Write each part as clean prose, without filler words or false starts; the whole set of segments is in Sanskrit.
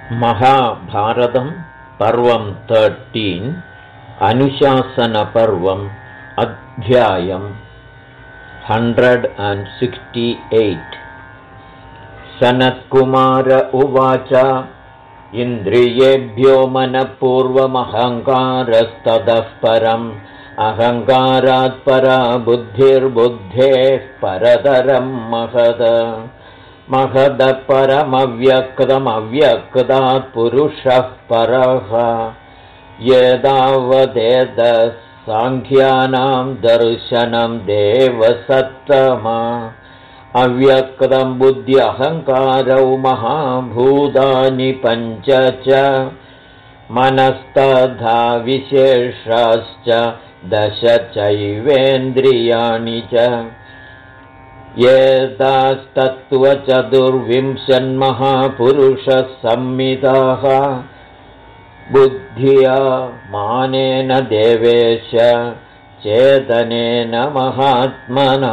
महाभारतं पर्वं 13 अनुशासनपर्वम् अध्यायं 168 सनत्कुमार उवाच इन्द्रियेभ्यो मनःपूर्वमहङ्कारस्ततः परम् अहङ्कारात् परा बुद्धिर्बुद्धेः परतरं महद महदः परमव्यक्तमव्यक्तात् पुरुषः परः यदावदेदः साङ्ख्यानां दर्शनं देवसत्तमा अव्यक्तं बुद्ध्यहङ्कारौ महाभूतानि पञ्च च मनस्तथा विशेषाश्च दश चैवेन्द्रियाणि च एतास्तत्त्वचतुर्विंशन्महापुरुषः संहिताः बुद्ध्या मानेन देवेश चेतनेन महात्मना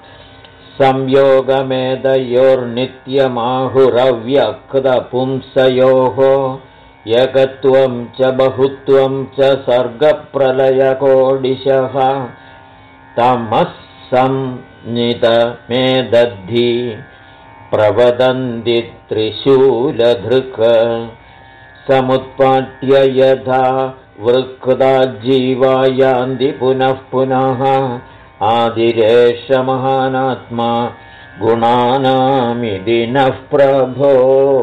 संयोगमेतयोर्नित्यमाहुरव्यक्तपुंसयोः एकत्वं च बहुत्वं च सर्गप्रलयकोडिशः तमस्संनितमेदद्धि प्रवदन्ति त्रिशूलधृक् समुत्पाट्य यथा वृक्दा जीवा यान्ति पुनः पुनः आदिरेष महानात्मा गुणानामिति नः प्रभो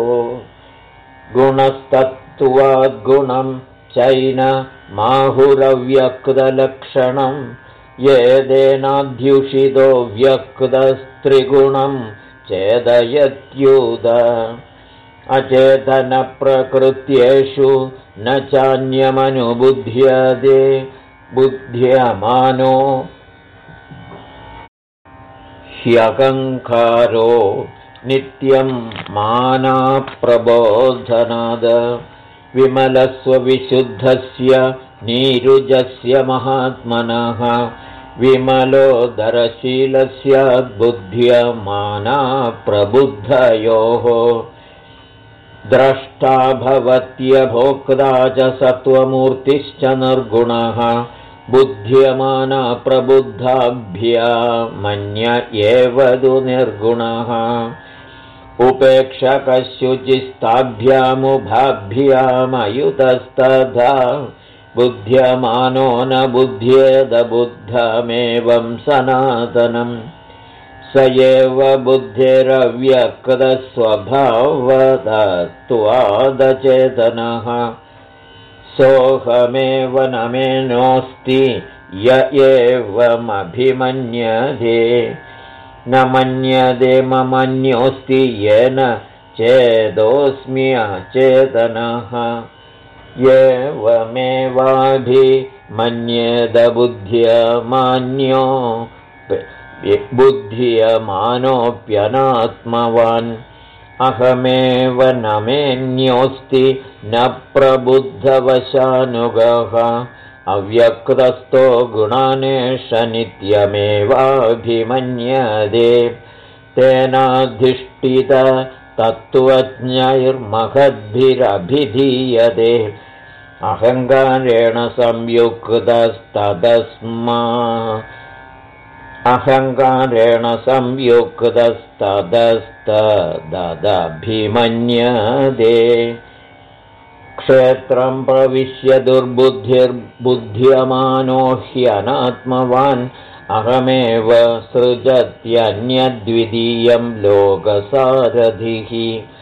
गुणस्तत्त्वाद्गुणं चैन माहुरव्यक्तलक्षणं येदेनाध्युषितो व्यक्तस्त्रिगुणं चेदयत्युद अचेतनप्रकृत्येषु न चान्यमनुबुध्यते बुध्यमानो ह्यहङ्कारो नित्यं मानाप्रबोधनाद विमलस्वविशुद्धस्य नीरुजस्य महात्मनः विमलोदरशीलस्य बुद्ध्यमानाप्रबुद्धयोः द्रष्टा भवत्यभोक्ता च सत्त्वमूर्तिश्च निर्गुणः बुद्ध्यमाना प्रबुद्धाभ्यामन्य एव तु निर्गुणः उपेक्षकस्युचिस्ताभ्यामुभाभ्यामयुतस्तथा बुद्ध्यमानो न बुध्येद बुद्धमेवं सनातनम् स एव बुद्धिरव्यक्तस्वभावतत्त्वादचेतनः सोऽहमेव न मेनोऽस्ति य एवमभिमन्यते न मन्यते ममन्योऽस्ति येन चेदोऽस्म्यचेतनः एवमेवाभिमन्येत बुद्ध्यमानोऽप्यनात्मवान् अहमेव न मेऽन्योऽस्ति न प्रबुद्धवशानुगः अव्यक्तस्थो गुणानेश नित्यमेवाभिमन्यते तेनाधिष्ठित तत्त्वज्ञैर्महद्भिरभिधीयते अहङ्कारेण संयुक्तस्तदभिमन्यते क्षेत्रं प्रविश्य दुर्बुद्धिर्बुद्ध्यमानो ह्यनात्मवान् अहमेव सृजत्यन्यद्वितीयं लोकसारथिः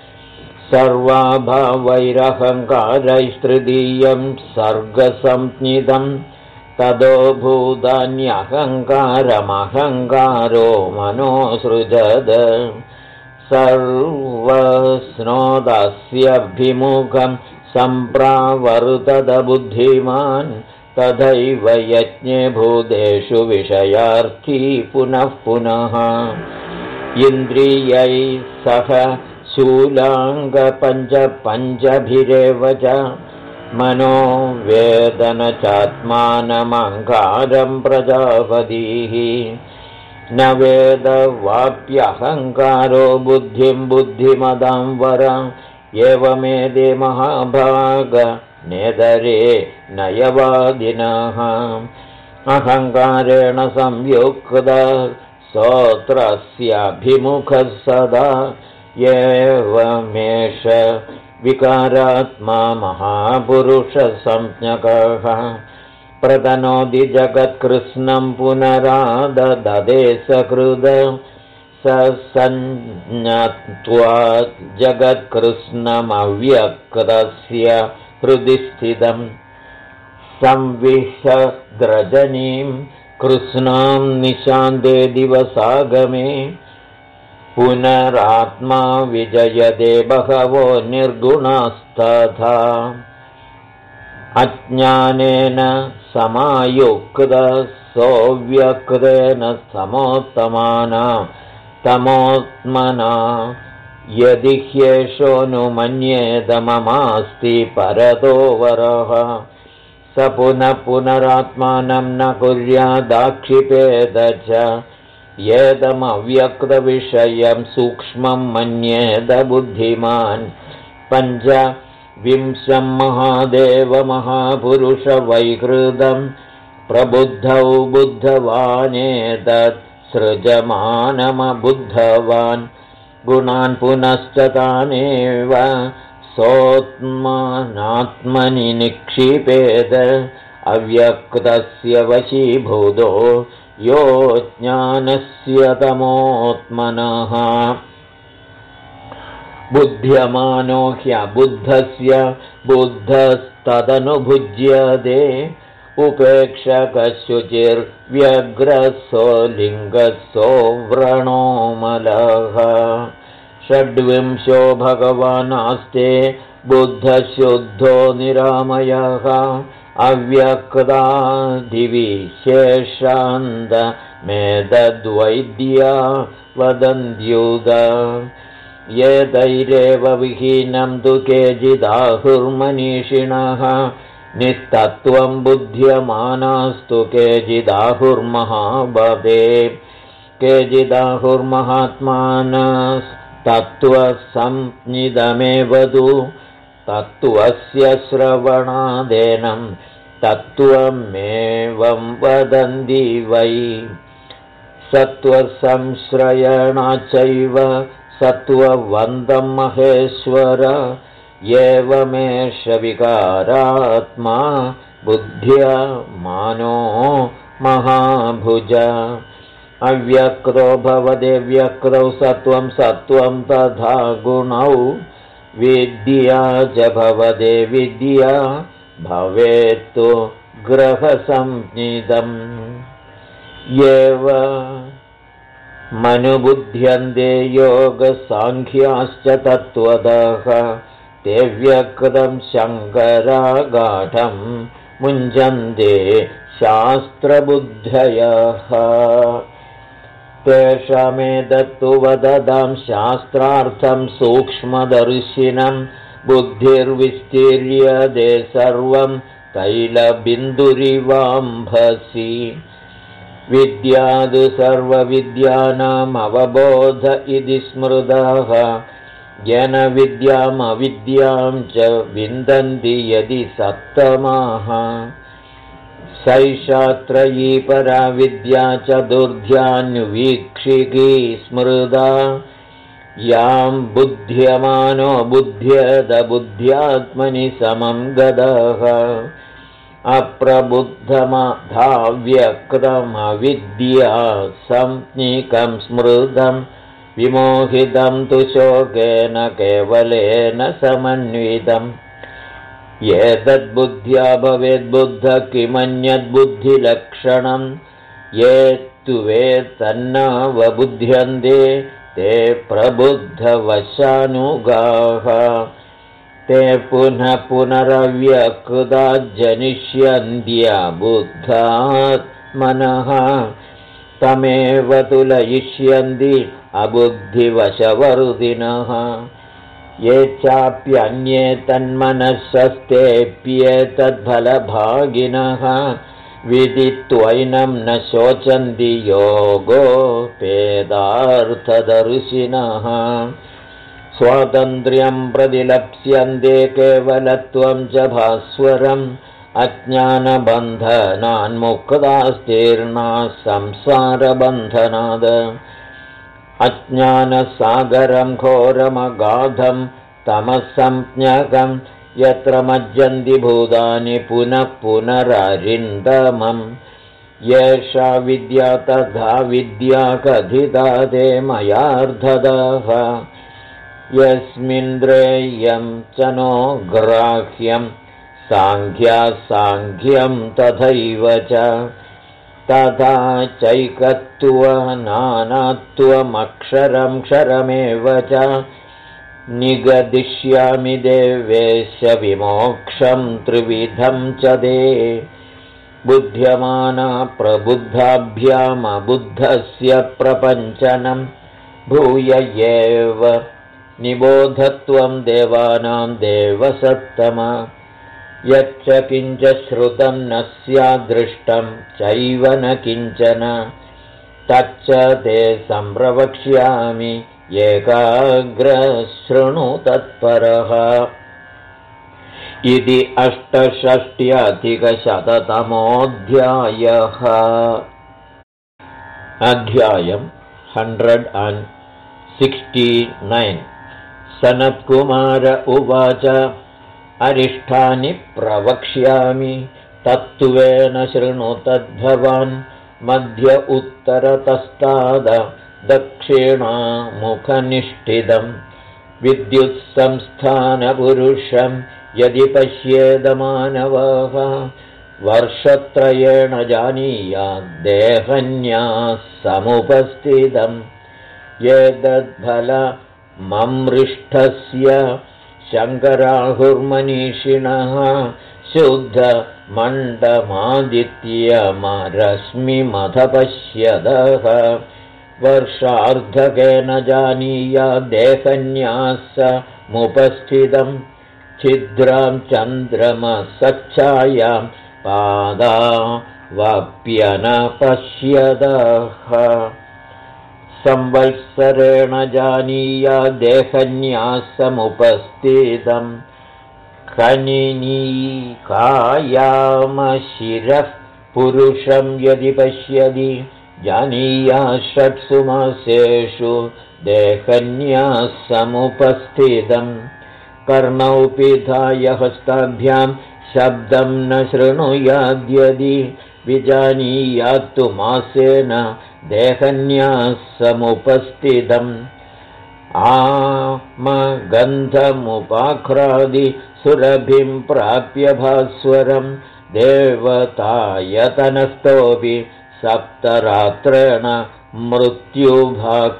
सर्वाभावैरहङ्कारैस्तृतीयं सर्गसंज्ञितम् ततो भूतान्यहङ्कारमहङ्कारो मनोसृजद सर्वस्नोदस्यभिमुखं सम्प्रावर्तत बुद्धिमान् तथैव यज्ञे भूतेषु विषयार्थी पुनः पुनः इन्द्रियैः सह शूलाङ्गपञ्चभिरेव च मनो वेदन चात्मानमहङ्कारं प्रजापतिः न वेदवाप्यहङ्कारो बुद्धिं बुद्धिमदां वरं एवमेदे महाभागनेदरे नयवादिनः अहङ्कारेण संयुक्तः स्तोत्रस्याभिमुखः सदा एवमेष विकारात्मा महापुरुषसंज्ञकः प्रतनोति जगत्कृत्स्नं पुनराददे सकृद सञ्ज्ञत्वा जगत्कृत्स्नमव्यक्तस्य हृदि स्थितं संविशद्रजनीं कृत्स्नां निशान्ते दिवसागमे पुनरात्मा विजयते बहवो निर्गुणास्तथा अज्ञानेन समायुक्तः सोऽव्यक्तेन समोत्तमाना तमोत्मना यदि ह्येषोऽनुमन्येत ममास्ति परतो वरः स पुनः पुनरात्मानं न कुर्यादाक्षिपेद च येदमव्यक्तविषयं सूक्ष्मं मन्येद बुद्धिमान् पञ्चविंशं महादेव महापुरुषवैकृतं प्रबुद्धौ बुद्धवानेतत् सृजमानमबुद्धवान् गुणान् पुनश्च तानेव सोऽत्मनात्मनि निक्षिपेद अव्यक्तस्य वशीभूतो यो ज्ञानस्य तमोत्मनः बुध्यमानो ह्यबुद्धस्य बुद्धस्तदनुभुज्यते उपेक्षकशुचिर्व्यग्रसो लिङ्गसो व्रणोमलः षड्विंशो भगवानास्ते बुद्धशुद्धो निरामयः अव्यक्तादिविशेषान्तमेतद्वैद्या वदन्त्युद एतैरेव विहीनं तु केचिदाहुर्मनीषिणः निस्तत्त्वं बुध्यमानास्तु केचिदाहुर्महाबले केचिदाहुर्महात्मानस्तत्त्वसंज्ञितमेव तु तत्त्वस्य श्रवणादेनं तत्त्वमेवं वदन्ति वै सत्त्वसंश्रयणाच्चैव सत्त्ववन्तं महेश्वर एवमेष विकारात्मा बुद्ध्यमानो महाभुज अव्यक्तो भवते व्यक्तौ सत्त्वं सत्त्वं तथा गुणौ विद्या च भवते विद्या भवेत्तु ग्रहसंज्ञितम् मनुबुध्यन्ते योगसाङ्ख्याश्च तत्त्वतः ते व्यक्तं शङ्करागाढं मुञ्जन्ते शास्त्रबुद्धयः तेषामेतत्तु वदतां शास्त्रार्थं सूक्ष्मदर्शिनं बुद्धिर्विस्तीर्यते सर्वं तैलबिन्दुरिवाम्भसि विद्यादु सर्वविद्यानाम् अवबोध इति स्मृतः येन विद्यामविद्यां च विन्दन्ति यदि सत्तमाः सैषा त्रयी परा विद्या चतुर्ध्यान्वीक्षिकी स्मृता यां बुध्यमानो बुध्येत बुद्ध्यात्मनि समं गतः अप्रबुद्धमधाव्यक्तमविद्या संज्ञिकं स्मृतं विमोहितं तु शोकेन केवलेन समन्वितम् एतद्बुद्ध्या भवेद्बुद्धः किमन्यद्बुद्धिलक्षणं ये तु वेत्तन्नावबुध्यन्ते ते प्रबुद्धवशानुगाः ते पुनः पुनरव्यक्ता जनिष्यन्त्या बुद्धात्मनः तमेव तुलयिष्यन्ति अबुद्धिवशवर्तिनः ये चाप्यन्ये तन्मनस्सस्तेऽप्येतद्फलभागिनः विदित्वैनं न शोचन्ति योगोपेदार्थदर्शिनः स्वातन्त्र्यं प्रतिलप्स्यन्ते केवलत्वं च भास्वरम् अज्ञानबन्धनान्मुक्तास्तीर्णाः संसारबन्धनाद अज्ञानसागरं घोरमगाधं तमसंज्ञकं यत्र मज्जन्ति भूतानि पुनः पुनररिन्दमम् येषा विद्या तथा विद्या कथिता ते मयार्धतः यस्मिन्द्रेयं च नो ग्राह्यं साङ्ख्यं तथैव च तथा चैकत्वनानात्वमक्षरं क्षरमेव च निगदिष्यामि देवेश विमोक्षं त्रिविधं च ते बुध्यमाना प्रबुद्धाभ्यामबुद्धस्य प्रपञ्चनं भूय एव निबोधत्वं देवानां देवसत्तम यच्च किञ्च श्रुतं न स्यादृष्टं चैव न किञ्चन तच्च ते सम्प्रवक्ष्यामि एकाग्रशृणु तत्परः इति 68अधिकशततमोऽध्यायः अध्यायं 169 सनत्कुमार उवाच अरिष्ठानि प्रवक्ष्यामि तत्त्वेन शृणु तद्भवान् मध्य उत्तरतस्ताद दक्षिणामुखनिष्ठितं विद्युत्संस्थानपुरुषं यदि पश्येदमानवः वर्षत्रयेण जानीयाद्देहन्याः समुपस्थितं येदद्फलममृष्टस्य शङ्कराहुर्मनीषिणः शुद्धमण्डमादित्यमरश्मिमथ पश्यदः वर्षार्धकेन जानीयाद्देहन्याः समुपस्थितं छिद्रां चन्द्रमसच्छायां पादावाप्यनपश्यदः संवत्सरेण जानीयाद्देहन्याः समुपस्थितं खनिनीकायामशिरः पुरुषं यदि पश्यति जानीयात् षट्सु मासेषु देहन्याः समुपस्थितं कर्णौ पिधाय हस्ताभ्यां शब्दं न शृणुयाद्यदि विजानीयात्तु मासेन देहन्याः समुपस्थितम् आमगन्धमुपाघ्रादि सुरभिं प्राप्य भास्वरं देवतायतनस्थोऽपि सप्तरात्रेण मृत्युभाक्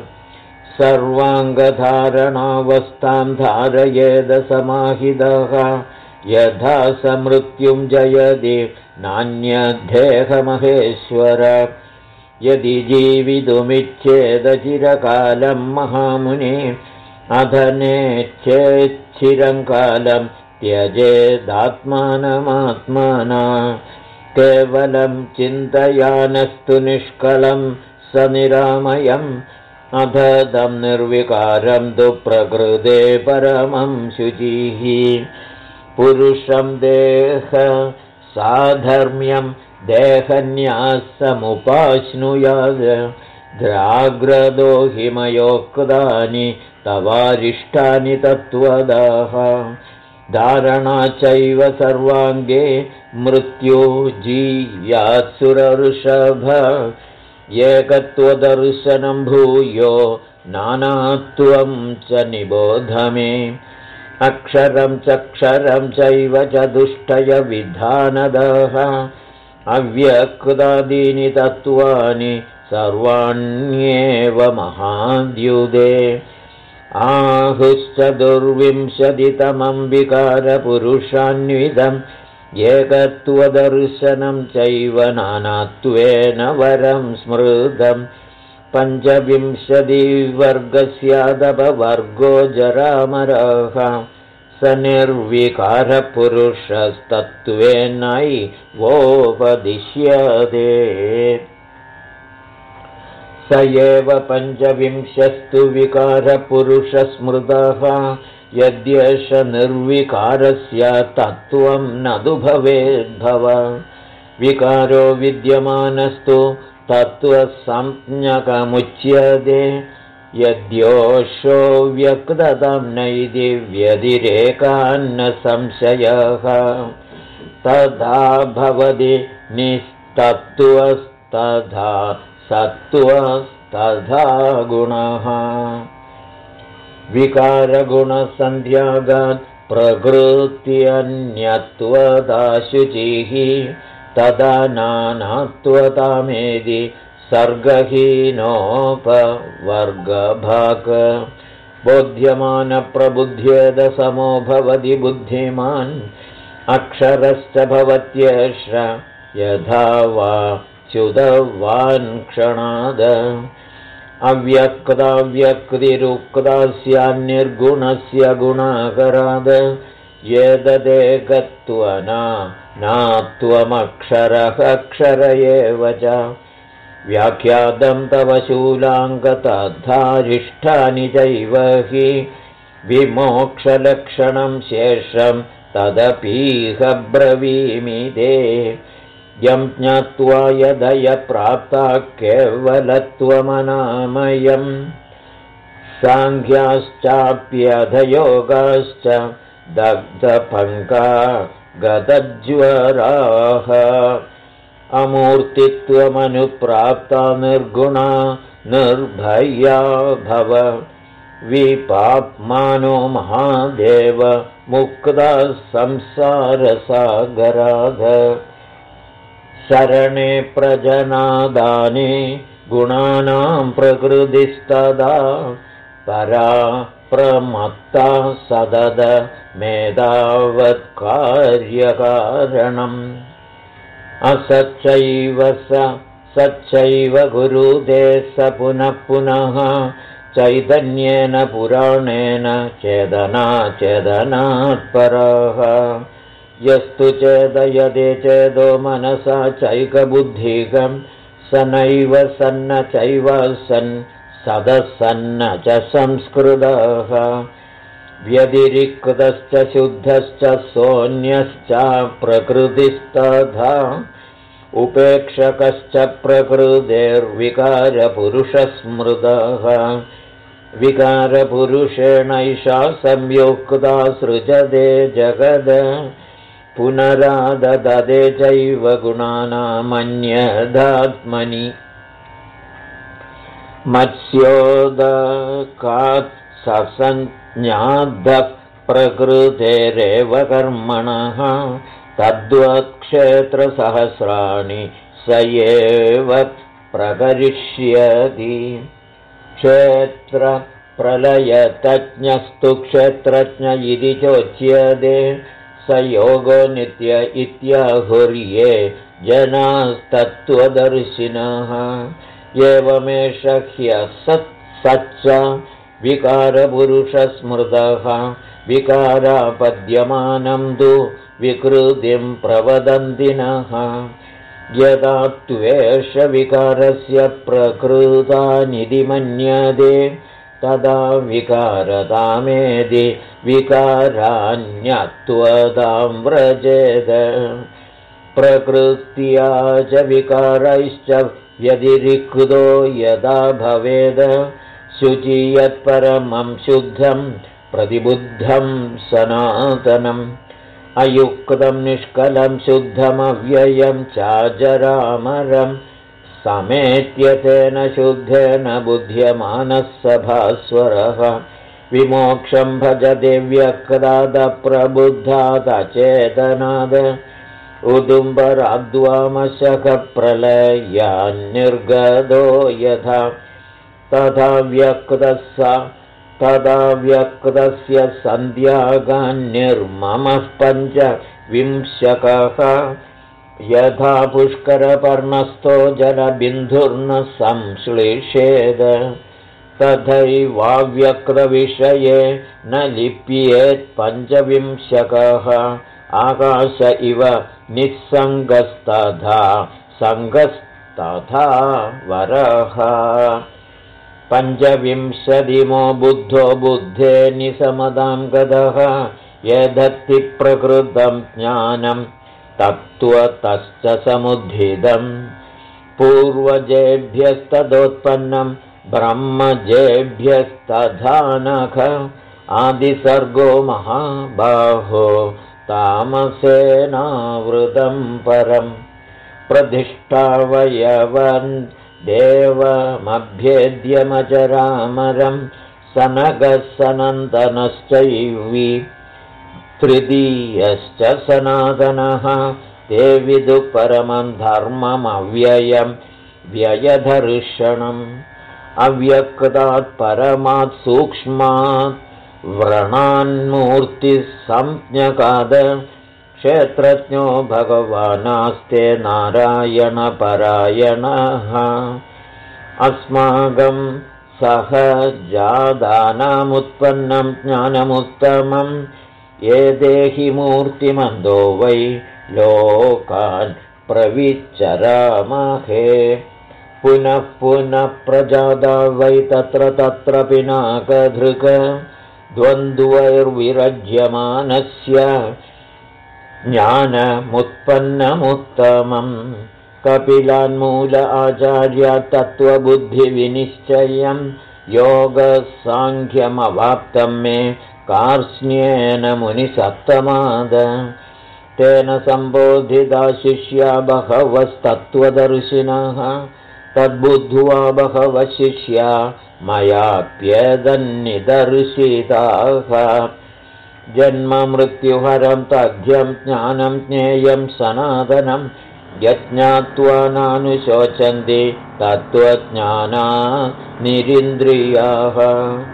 सर्वाङ्गधारणावस्थां धारयेद समाहितः यथा स मृत्युं जयति नान्यद्धेहमहेश्वर यदि जीवितुमिच्छेदचिरकालं महामुने अधनेच्छेच्छिरं कालं त्यजेदात्मानमात्मना केवलं चिन्तयानस्तु निष्कलं स निरामयम् अधदं निर्विकारं तु प्रकृते परमं शुचिः पुरुषं देह साधर्म्यं देहन्याः समुपाश्नुयात् द्राग्रदो हिमयोक्तानि तवारिष्टानि तत्त्वदः धारणा चैव सर्वाङ्गे मृत्यो जीयात्सुरऋषभ एकत्वदर्शनं भूयो नानात्वं च निबोध मे अक्षरं चक्षरं चैव चतुष्टयविधानदः अव्यक्तादीनि तत्त्वानि सर्वाण्येव महाद्युदे आहुश्चतुर्विंशतितमं विकारपुरुषान्वितम् एकत्वदर्शनं चैव नानात्वेन वरं स्मृतम् पञ्चविंशतिवर्गस्यादपवर्गो जरामरः स निर्विकारपुरुषस्तत्त्वेनैवोपदिश्यते स एव पञ्चविंशस्तु विकारपुरुषस्मृतः यद्येष निर्विकारस्य तत्त्वं न तु भवेद्भव विकारो विद्यमानस्तु तत्त्वसंज्ञकमुच्यते यद्योषो व्यक्ततं नैति व्यतिरेकान्न संशयः तथा भवति निस्तत्त्वस्तथा सत्त्वस्तथा गुणः विकारगुणसन्ध्यागात् प्रकृत्यन्यत्वदाशुचिः तदा नानात्वतामेदि सर्गहीनोपवर्गभाग बोध्यमानप्रबुध्येद समो भवति बुद्धिमान् अक्षरश्च भवत्येष यथा वा च्युतवान् क्षणाद अव्यक्ताव्यक्तिरुक्ता स्यान्निर्गुणस्य गुणाकराद येददेकत्वना नात्वमक्षरः अक्षर एव च व्याख्यातं तव शूलाङ्गतद्धारिष्ठानि चैव हि विमोक्षलक्षणं शेषं तदपीह ब्रवीमि ते यं ज्ञात्वा यदयप्राप्ता केवलत्वमनामयम् साङ्ख्याश्चाप्यधयोगाश्च दग्धपङ्का गतज्वराः अमूर्तित्वमनुप्राप्ता निर्गुणा निर्भया भव विपाप्मानो महादेव मुक्ता संसारसागराध शरणे प्रजनादाने गुणानां प्रकृतिस्तदा परा प्रमत्ता सदद मेधावत्कार्यकारणम् असच्चैव सच्चैव गुरुदे स पुनः पुनः चैतन्येन पुराणेन चेदनात्परः यस्तु चेदयते चेदो मनसा चैकबुद्धिकं स नैव सन्न चैव सन् सदसन्न च संस्कृतः व्यतिरिक्तश्च शुद्धश्च सोऽन्यश्च प्रकृतिस्तथा उपेक्षकश्च प्रकृतेर्विकारपुरुषस्मृतः विकारपुरुषेणैषा संयुक्ता सृजते जगद पुनराददते चैव गुणानामन्यदात्मनि मत्स्योदकात् ससञ्ज्ञाद्धः प्रकृतेरेव कर्मणः तद्वत्क्षेत्रसहस्राणि स एव प्रकरिष्यति क्षेत्रप्रलयतज्ञस्तु क्षेत्रज्ञ इति चोच्यते स योगो नित्य इत्याहुर्ये जनास्तत्त्वदर्शिनः एवमेष ह्यसत्सच्च विकारपुरुषस्मृतः विकारापद्यमानं तु विकृतिं प्रवदन्तिनः यदा त्वेष विकारस्य प्रकृतानिति मन्यते तदा विकारतामेदि विकारान्यत्वतां व्रजेत प्रकृत्या च विकारैश्च व्यतिरिक्तो यदा भवेद शुचियत्परमं शुद्धं प्रतिबुद्धं सनातनम् अयुक्तं निष्कलं शुद्धमव्ययं चाजरामरं समेत्य तेन शुद्धेन बुध्यमानः स भास्वरः विमोक्षं भजते व्यक्तादप्रबुद्धादचेतनाद उदुम्बराद्वामशकप्रलयान्निर्गतो यथा तथा व्यक्तस्य सन्ध्यागान्निर्ममः पञ्चविंशकः यथा पुष्करपर्णस्थो जलबिन्धुर्न संश्लिषेद तथैवाव्यक्तविषये न लिप्येत् पञ्चविंशकः आकाश इव निस्सङ्गस्तथा तथा वरः। पञ्चविंशतिमो बुद्धो बुद्धे निसमदां गतः यदत्ति प्रकृतं ज्ञानं तत्त्वतश्च समुद्धितं पूर्वजेभ्यस्तदोत्पन्नं ब्रह्मजेभ्यस्तथा नख आदिसर्गो महाबाहो तामसेनावृतं परं प्रतिष्ठावयवन् देवमभ्येद्यमजरामरं सनगः सनन्दनश्चैवि तृतीयश्च सनातनः ते विदुः परमं धर्ममव्ययं व्ययधर्षणम् अव्यक्तात् परमात् सूक्ष्मात् व्रणान्मूर्तिः संज्ञकाद क्षेत्रज्ञो भगवानास्ते नारायणपरायणः अस्माकं सहजादानामुत्पन्नं ज्ञानमुत्तमं ये देहि मूर्तिमन्दो वै लोकान् प्रविचरामहे पुनः पुनः प्रजादा वै तत्र तत्र पिनाकधृक द्वन्द्वैर्विरज्यमानस्य ज्ञानमुत्पन्नमुत्तमं कपिलान्मूल आचार्या तत्त्वबुद्धिविनिश्चयं योगसाङ्ख्यमवाप्तं मे कार्ष्ण्येन मुनिसप्तमाद तेन सम्बोधिता शिष्या बहवस्तत्त्वदर्शिनः तद्बुद्ध्वा बहवः शिष्या मयाप्यदन्निदर्शिताः जन्ममृत्युहरं तथ्यं ज्ञानं ज्ञेयं सनातनं यज्ञात्वा नानुशोचन्ति तत्त्वज्ञाना निरिन्द्रियाः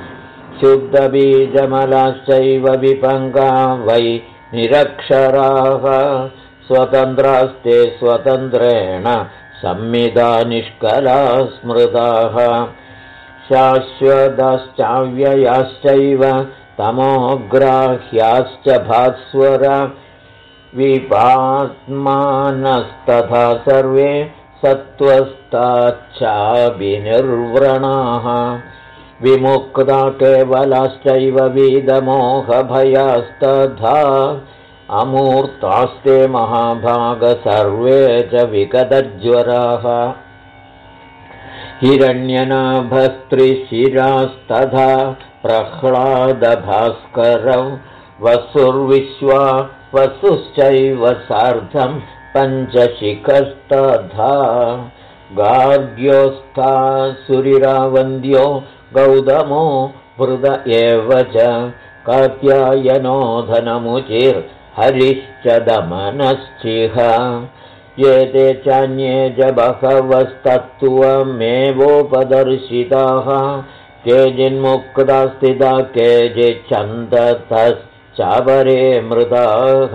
शुद्धबीजमलाश्चैव विपङ्गा वै निरक्षराः स्वतन्त्रास्ते स्वतन्त्रेण संविदा निष्कला स्मृताः शाश्वताश्चाव्ययाश्चैव तमोग्राह्याश्च भास्वर विपात्मानस्तथा सर्वे सत्त्वस्ताच्चाभिनिर्व्रणाः विमुक्ता केवलाश्चैव वीदमोहभयास्तथा अमूर्तास्ते महाभाग सर्वे च विगतज्वराः हिरण्यनाभस्त्रिशिरास्तथा प्रह्लादभास्करौ वसुर्विश्वा वसुश्चैव सार्धं पञ्चशिखस्तथा गार्ग्योऽस्तासुरिरावन्द्यो गौतमो वृद एव च कात्यायनो धनमुचिर्हरिश्च दमनश्चिह एते चान्ये च बहवस्तत्त्वमेवोपदर्शिताः केचिन्मुक्ता स्थिता केचिच्छन्दतश्चापरे मृताः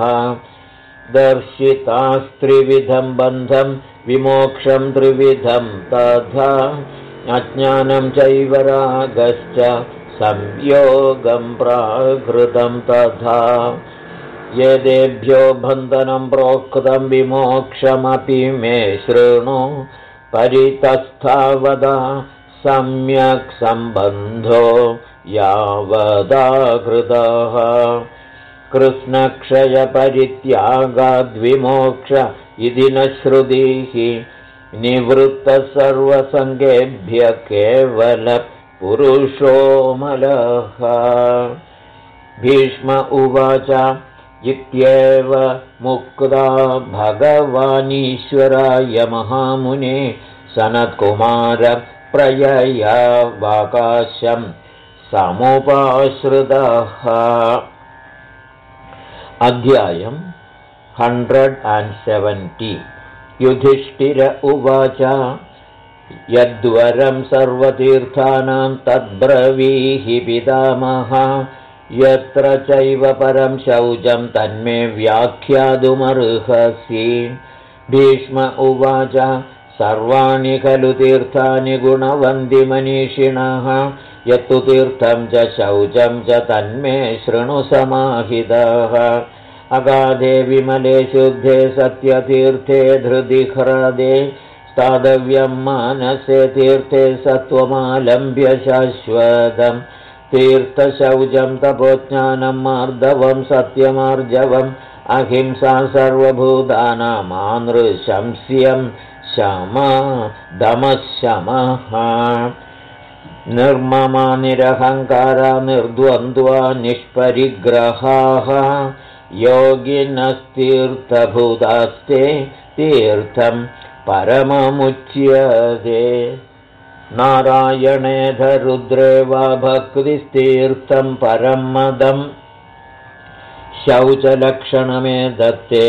दर्शितास्त्रिविधं बन्धं विमोक्षं त्रिविधं तथा अज्ञानं चैव रागश्च संयोगं प्राकृतं तथा यदेभ्यो बन्धनं प्रोक्तं विमोक्षमपि मे शृणु परितस्थावदा सम्यक् सम्बन्धो यावदा कृतः कृष्णक्षयपरित्यागाद्विमोक्ष इति न श्रुतिः निवृत्तः सर्वसङ्गेभ्यः केवलपुरुषोऽमलः भीष्म उवाच इत्येव मुक्ता भगवानीश्वराय महामुने सनत्कुमार प्रययावाकाशं समुपाश्रितः। अध्यायम् 170 युधिष्ठिर उवाच यद्वरं सर्वतीर्थानां तद्ब्रवीहि पितामहः यत्र चैव परं शौचं तन्मे व्याख्यातुमर्हसि। भीष्म उवाच सर्वाणि खलु तीर्थानि गुणवन्ति मनीषिणः यत्तु तीर्थं च शौचं च तन्मे शृणु समाहितः। अगाधे विमले शुद्धे सत्यतीर्थे धृति ह्रदे स्थातव्यं मानसे तीर्थे सत्त्वमालम्ब्य शाश्वतं तीर्थशौचं तपोज्ञानं मार्दवं सत्यमार्जवम् अहिंसा सर्वभूतानामानृशंस्यं शमा दमशमः निर्ममा निरहङ्कारा निर्द्वन्द्वा निष्परिग्रहाः योगिनस्तीर्थभूतास्ते तीर्थं परममुच्यते नारायणेधरुद्रे वा भक्तिस्तीर्थं परं मदम् शौचलक्षणमे दत्ते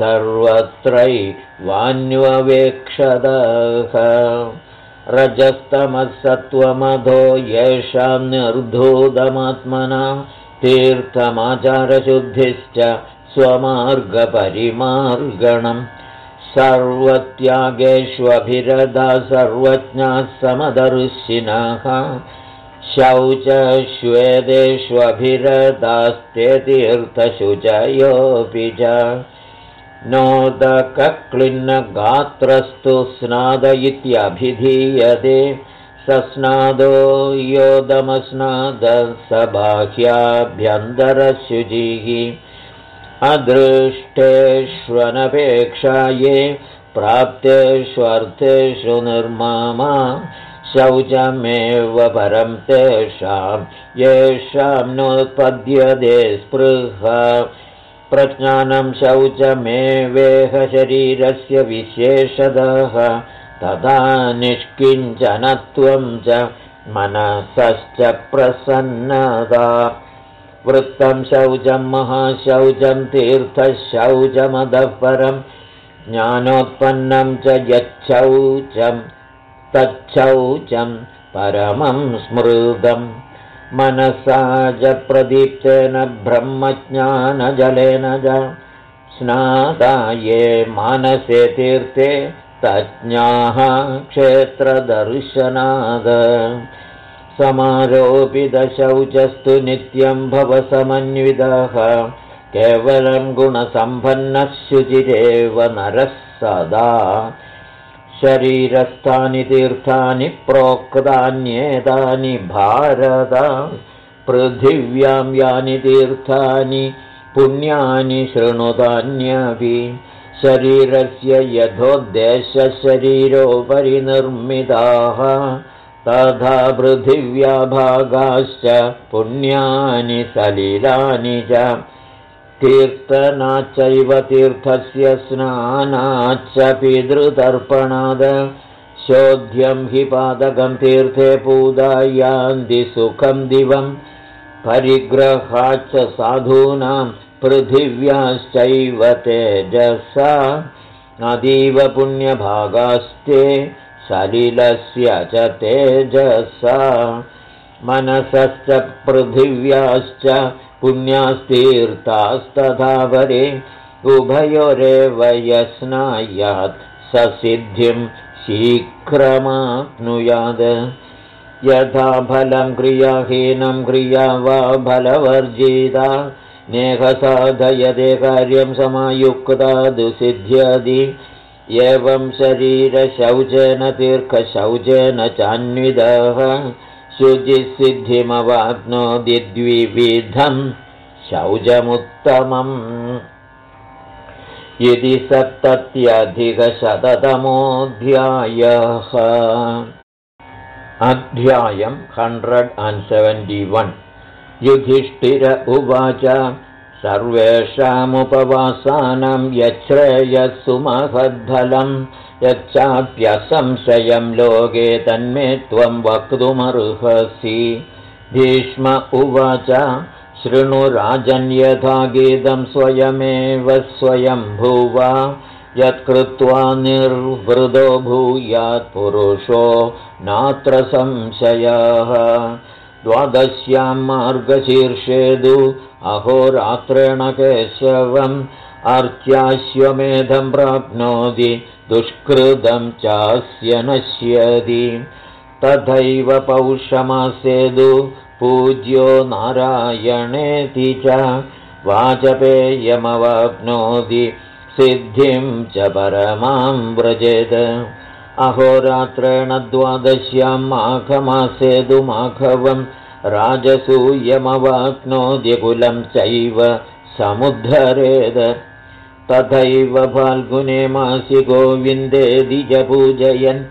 सर्वत्रैवान्ववेक्षतः रजस्तमसत्त्वमधो येषां निर्धूतमात्मना तीर्थमाचारशुद्धिश्च स्वमार्गपरिमार्गणम् सर्वत्यागेष्वभिरदा सर्वज्ञाः समदर्शिनः शौचश्वेदेष्वभिरदास्ते तीर्थशुचयोऽपि च नोदकक्लिन्नगात्रस्तु स्नाद इत्यभिधीयते सस्नादो योदमस्नादः स बाह्याभ्यन्तरशुचिः अदृष्टेष्वनपेक्षाये प्राप्तेष्वर्थेषु निर्ममा शौचमेव परं तेषां येषां नोत्पद्यते स्पृहा प्रज्ञानं शौचमेवेह शरीरस्य विशेषतः तथा निष्किञ्चनत्वं च मनसश्च प्रसन्नता वृत्तं शौचं महाशौचं तीर्थशौचमतः परं ज्ञानोत्पन्नं च यच्छौचं तच्छौचं परमं स्मृतं मनसा च प्रदीप्तेन ब्रह्मज्ञानजलेन च स्नाता ये मानसे तीर्थे तज्ञाः क्षेत्रदर्शनाद समारोपितशौचस्तु नित्यं भवसमन्वितः केवलं गुणसम्पन्नः शुचिरेव नरः सदा शरीरस्थानि तीर्थानि प्रोक्तान्येतानि भारत पृथिव्यां यानि तीर्थानि पुण्यानि शृणुतान्यपि शरीरस्य यथोद्देश्य शरीरोपरि निर्मिताः तथा पृथिव्या भागाश्च पुण्यानि सलिलानि च तीर्थनाच्चैव तीर्थस्य स्नानाच्च पितृतर्पणाद शोध्यं हि पादकं तीर्थे पूजायान्ति सुखं दिवं परिग्रहाच्च साधूनां पृथिव्याश्चैव तेजसा अतीव पुण्यभागास्ते सलिलस्य च तेजसा मनसश्च पृथिव्याश्च पुण्यास्तीर्थास्तथा परे उभयोरेव यस्नायात् ससिद्धिं शीघ्रमाप्नुयात् यथा फलं क्रियाहीनं क्रिया वा फलवर्जिता नेहसाधयते कार्यं समायुक्ता दुसिद्ध्यति एवं शरीरशौचेन तीर्थशौचेन चान्वितः शुचिसिद्धिमवाप्नोति द्विविधं शौचमुत्तमम् इति 70-अधिकशततमोऽध्यायः अध्यायं 171 युधिष्ठिर उवाच सर्वेषामुपवासानां यच्छ्रेयस्सुमहद्फलं यच्चाप्यसंशयं लोके तन्मे त्वं वक्तुमर्हसि भीष्म उवाच शृणु राजन् यथा गीतं स्वयमेव स्वयंभुवा यत्कृत्वा निर्वृतो भूयात् पुरुषो नात्र संशयः द्वादश्यां मार्गशीर्षेदु अहोरात्रेण केशवम् अर्च्याश्वमेधं प्राप्नोति दुष्कृतं चास्य नश्यति तथैव पौषमासेदु पूज्यो नारायणेति च वाजपेयमवाप्नोति सिद्धिं च परमां व्रजेत् अहोरात्रेण द्वादश्यां माघमासेदु माघवं राजसूयमवाप्नोति कुलं चैव समुद्धरेद तथैव फाल्गुने मासि गोविन्दे द्विजपूजयन्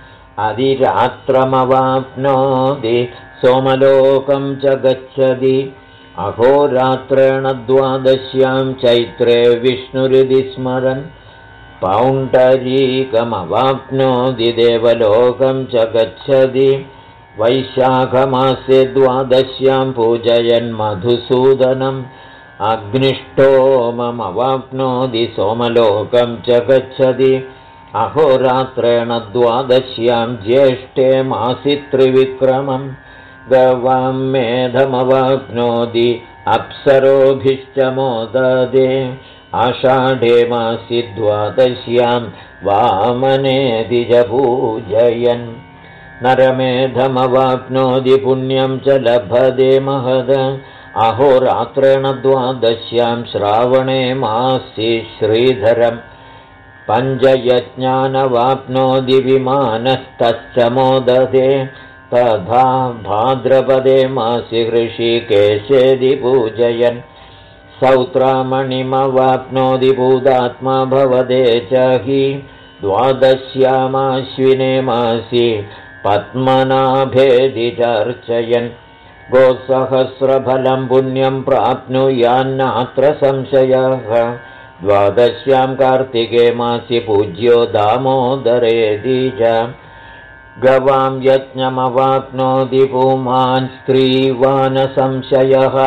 अधिरात्रमवाप्नोति सोमलोकं च गच्छति अहोरात्रेण द्वादश्यां चैत्रे विष्णुरिति स्मरन् पौण्डरीकमवाप्नोति देवलोकं च गच्छति वैशाखमासे द्वादश्यां पूजयन् मधुसूदनम् अग्निष्टोममवाप्नोति सोमलोकं च गच्छति अहोरात्रेण द्वादश्यां ज्येष्ठे मासि त्रिविक्रमं गवां मेधमवाप्नोति अप्सरोभिश्च मोददे आषाढे मासि द्वादश्यां वामनेति च पूजयन् नरमेधमवाप्नोति पुण्यं च लभते महद अहोरात्रेण द्वादश्यां श्रावणे मासि श्रीधरम् पञ्चयज्ञानवाप्नोति विमानस्तश्च मोदते तथा भाद्रपदे मासि ऋषिकेशेदि पूजयन् सौत्रामणिमवाप्नोति भूतात्मा भवते च हि द्वादश्यामाश्विने मासि पद्मनाभेदि चर्चयन् गोसहस्रफलं पुण्यं प्राप्नुयान्नात्र संशयः द्वादश्यां कार्तिके मासि पूज्यो दामोदरेदि च गवां यज्ञमवाप्नोति पुमान् स्त्रीवानसंशयः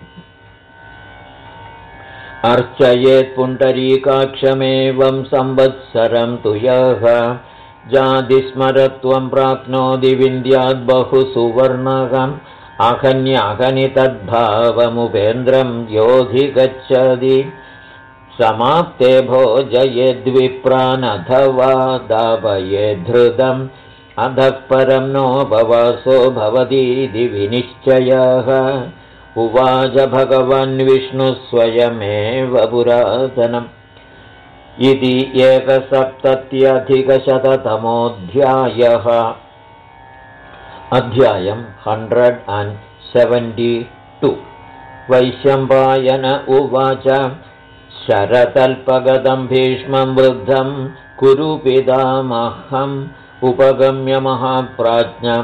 अर्चयेत् पुण्डरीकाक्षमेवं संवत्सरं तु यः जातिस्मरत्वं प्राप्नोति विन्द्याद् बहु सुवर्णकम् अहन्याहनि तद्भावमुपेन्द्रं योऽधिगच्छति समाप्ते भोजयेद्विप्रानथवा दापयेद्धृतम् अधः परं नोपवासो भवतीति विनिश्चयः उवाच भगवान् विष्णुः स्वयमेव पुरातनम् इति 170 अध्यायम् 172 वैशम्पायन उवाच शरतल्पगतं भीष्मं वृद्धं कुरु पितामहम् उपगम्य महाप्राज्ञं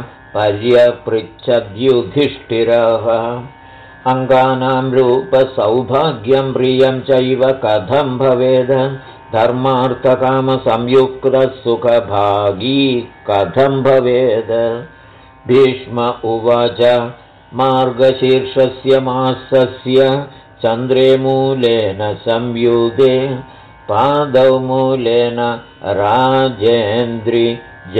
पर्यपृच्छद्युधिष्ठिरः अङ्गानां रूपसौभाग्यं प्रियं चैव कथं भवेद धर्मार्थकामसंयुक्तः सुखभागी कथं भवेद भीष्म उवाच मार्गशीर्षस्य मासस्य चन्द्रे मूलेन संयुते पादौ मूलेन राजेन्द्रि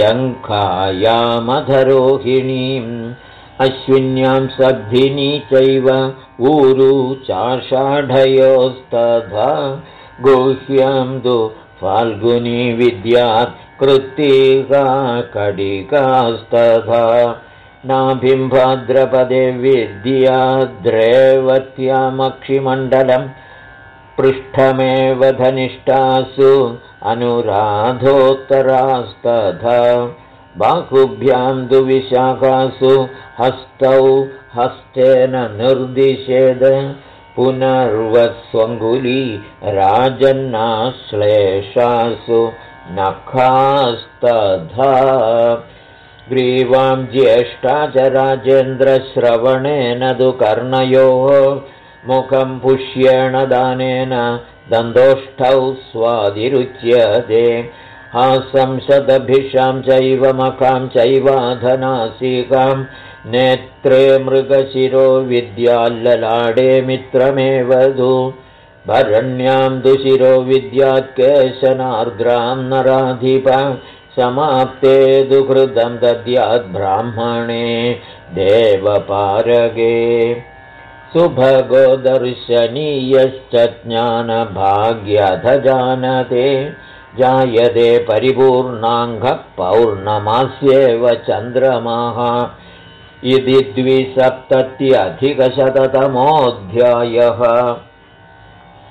जङ्घायामधरोहिणीम् अश्विन्यां सद्धिनी चैव ऊरु चाषाढयोस्तथा गुह्यं तु फाल्गुनी विद्यात् कृत्तिका कडिकास्तथा नाभिं भाद्रपदे विद्याद्रेवत्यामक्षिमण्डलम् पृष्ठमेव धनिष्ठासु अनुराधोत्तरास्तथा बाहुभ्यां तु विशाखासु हस्तौ हस्तेन निर्दिशेद पुनर्वस्वङ्गुली राजन्नाश्लेषासु नखास्तथा ग्रीवां ज्येष्ठा च राजेन्द्रश्रवणेन तु कर्णयोः मुखं पुष्येण दानेन दन्तोष्ठौ स्वादिरुच्यते हासं शतभिषां चैव मखां चैवाधनासिकां नेत्रे मृगशिरो विद्याल्ललाडे मित्रमेव तु भरण्यां दुशिरो विद्यात् केशनार्द्रां नराधिप समाप्ते दुकृतं दद्यात् ब्राह्मणे देवपारगे सुभगो दर्शनीयश्च ज्ञानभाग्यथ जानते जायते परिपूर्णाङ्गः पौर्णमास्येव चन्द्रमाः इति 270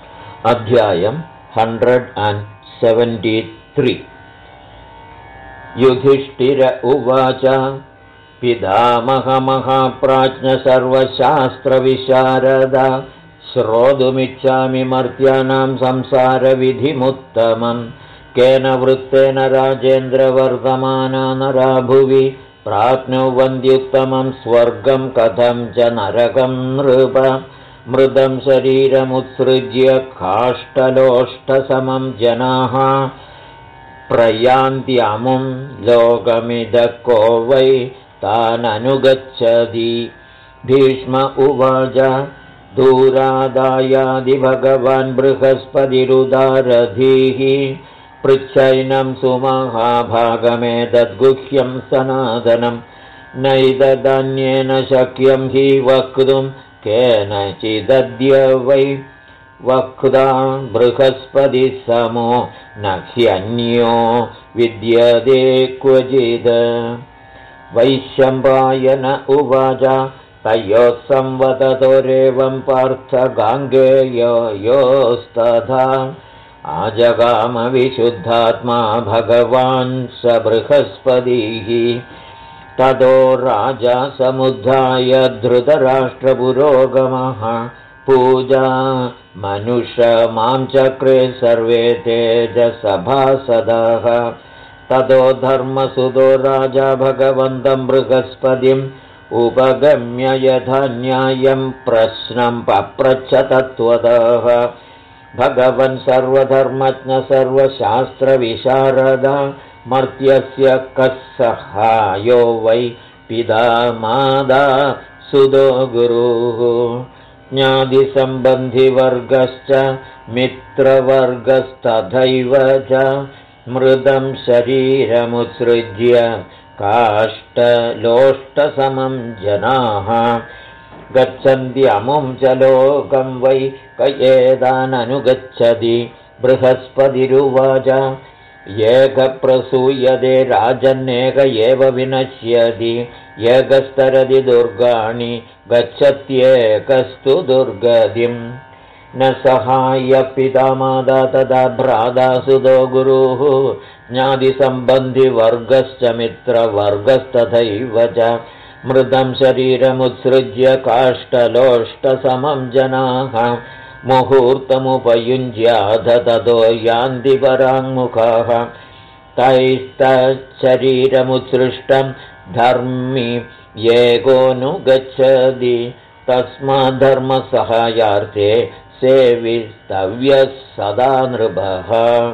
अध्यायम् 173 युधिष्ठिर उवाच पितामहमहाप्राज्ञ सर्वशास्त्रविशारद श्रोतुमिच्छामि मर्त्यानां संसारविधिमुत्तमम् केन वृत्तेन राजेन्द्रवर्धमाना नरा भुवि प्राप्नुवन्त्युत्तमं स्वर्गं कथं च नरकं नृप मृदं शरीरमुत्सृज्य काष्ठलोष्ठसमं जनाः प्रयान्त्यमुं लोकमिदः को वै ताननुगच्छति भीष्म उवाच दूरादायादि भगवान् बृहस्पतिरुदारधीः पृच्छैनं सुमहाभागमेतद्गुह्यं सनातनं नैतदन्येन शक्यं हि वक्तुं केनचिदद्य वै वक्ता बृहस्पतिः समो न ह्यन्यो विद्यते क्वचित् वैशम्पायन उवाच तयोः संवदतोरेवं पार्थ गाङ्गेययोस्तथा आजगामविशुद्धात्मा भगवान् स बृहस्पतिः ततो राजा समुद्धाय धृतराष्ट्रपुरोगमः पूजा मनुष्यमां चक्रे सर्वे तेजसभासदः ततो धर्मसुतो राजा भगवन्तं बृहस्पतिम् उपगम्य यथा न्यायं प्रश्नं पप्रच्छ तत्त्वतः भगवन् सर्वधर्मज्ञ सर्वशास्त्रविशारद मर्त्यस्य कः सहायो वै पिता माता सुतो गुरुः ज्ञातिसम्बन्धिवर्गश्च मित्रवर्गस्तथैव च मृदं शरीरमुत्सृज्य काष्ठलोष्ठसमं जनाः गच्छन्त्यमुं च लोकं वै कयेदाननुगच्छति बृहस्पतिरुवाच एकप्रसूयते राजन्नेक एव विनश्यति एकस्तरति दुर्गाणि गच्छत्येकस्तु दुर्गतिम् न सहाय पिता माता तथा भ्राता सुतो गुरुः ज्ञातिसम्बन्धिवर्गश्च मित्रवर्गस्तथैव च मृतं शरीरमुत्सृज्य काष्ठलोष्ठसमं जनाः मुहूर्तमुपयुञ्ज्याथ ततो यान्ति पराङ्मुखाः तैस्तच्छरीरमुत्सृष्टं धर्मी येकोऽनुगच्छति तस्माद्धर्मसहायार्थे सेवितव्यः सदा नृपः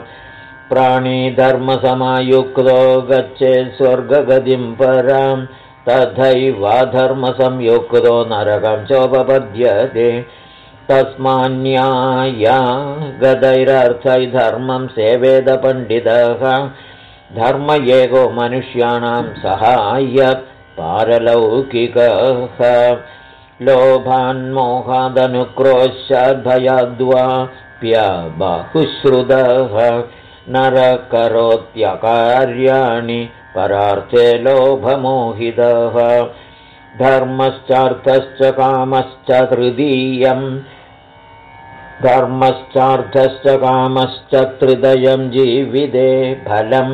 प्राणिधर्मसमायुक्तो गच्छेत् स्वर्गगतिं परां तथैवाधर्मसंयुक्तो नरकं चोपपद्यते तस्मान्न्याया गदैरर्थै धर्मं सेवेद पण्डितः धर्म एको मनुष्याणां सहाय पारलौकिकः लोभान्मोहादनुक्रोशाद्भयाद्वाप्यबहुश्रुतः नरकरोत्यकार्याणि परार्थे लोभमोहितः धर्मश्चार्थश्च कामश्च तृतीयम् धर्मश्चार्थश्च कामश्च तृतीयं जीविते फलम्